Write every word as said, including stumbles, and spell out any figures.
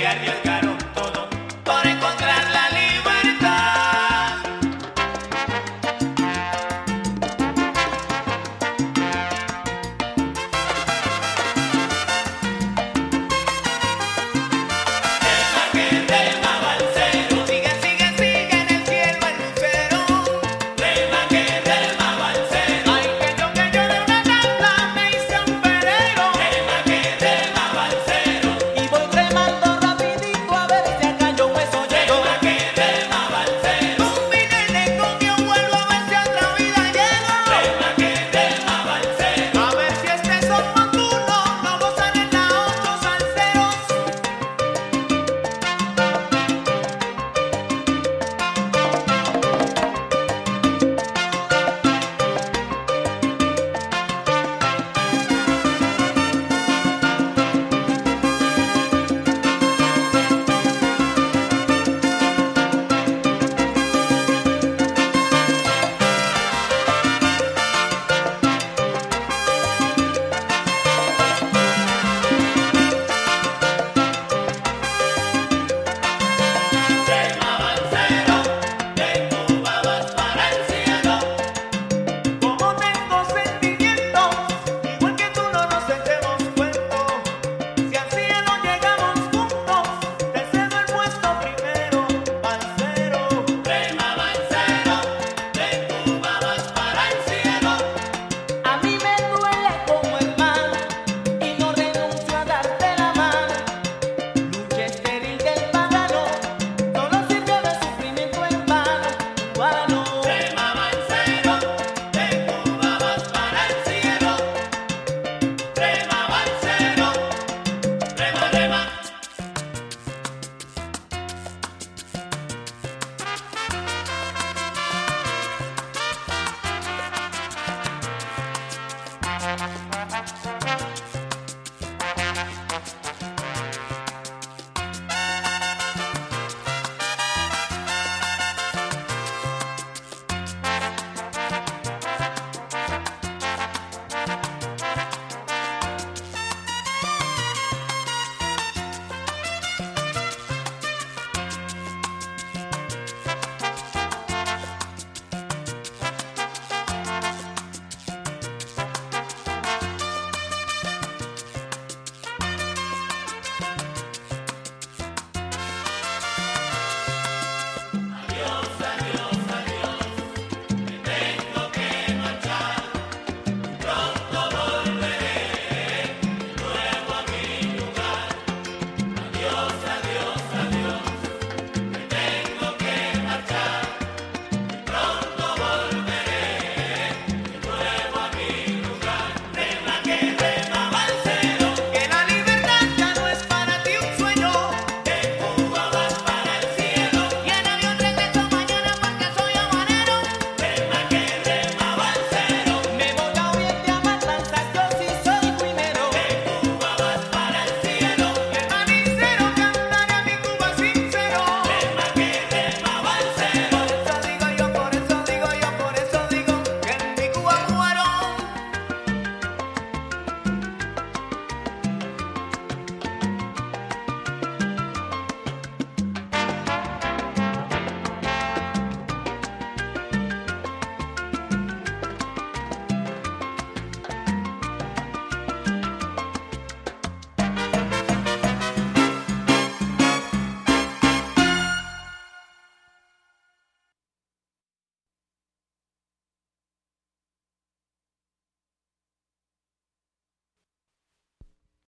arriesgaron todo por encontrar la libertad. Rema que rema balsero, sigue, sigue, sigue en el cielo el lucero. Rema que rema balsero, ay que yo, que yo de una tabla me hice un velero. Rema que rema balsero, Y voy remando rapidito a ver si acá yo me llego. rema que rema balsero. Con mi nene, con mi vuelvo a ver si a otra vida llego. Rema que rema balsero, a ver si este son montuno, no gozan en la ocho salseros. Rema balsero, de Cuba vas para el cielo. Como tengo sentimientos, igual que tú no nos echemos cuento. Si al cielo llegamos juntos, te cedo el puesto primero, balsero. Rema balsero, de Cuba vas para el cielo. A mí me duele como hermano y no renuncio a darte la mano. Lucha estéril del pagano, solo sirvió de sufrimiento en vano. Cubano, Rema balsero, de Cuba vas para el cielo. Rema balsero, rema, rema. Adiós,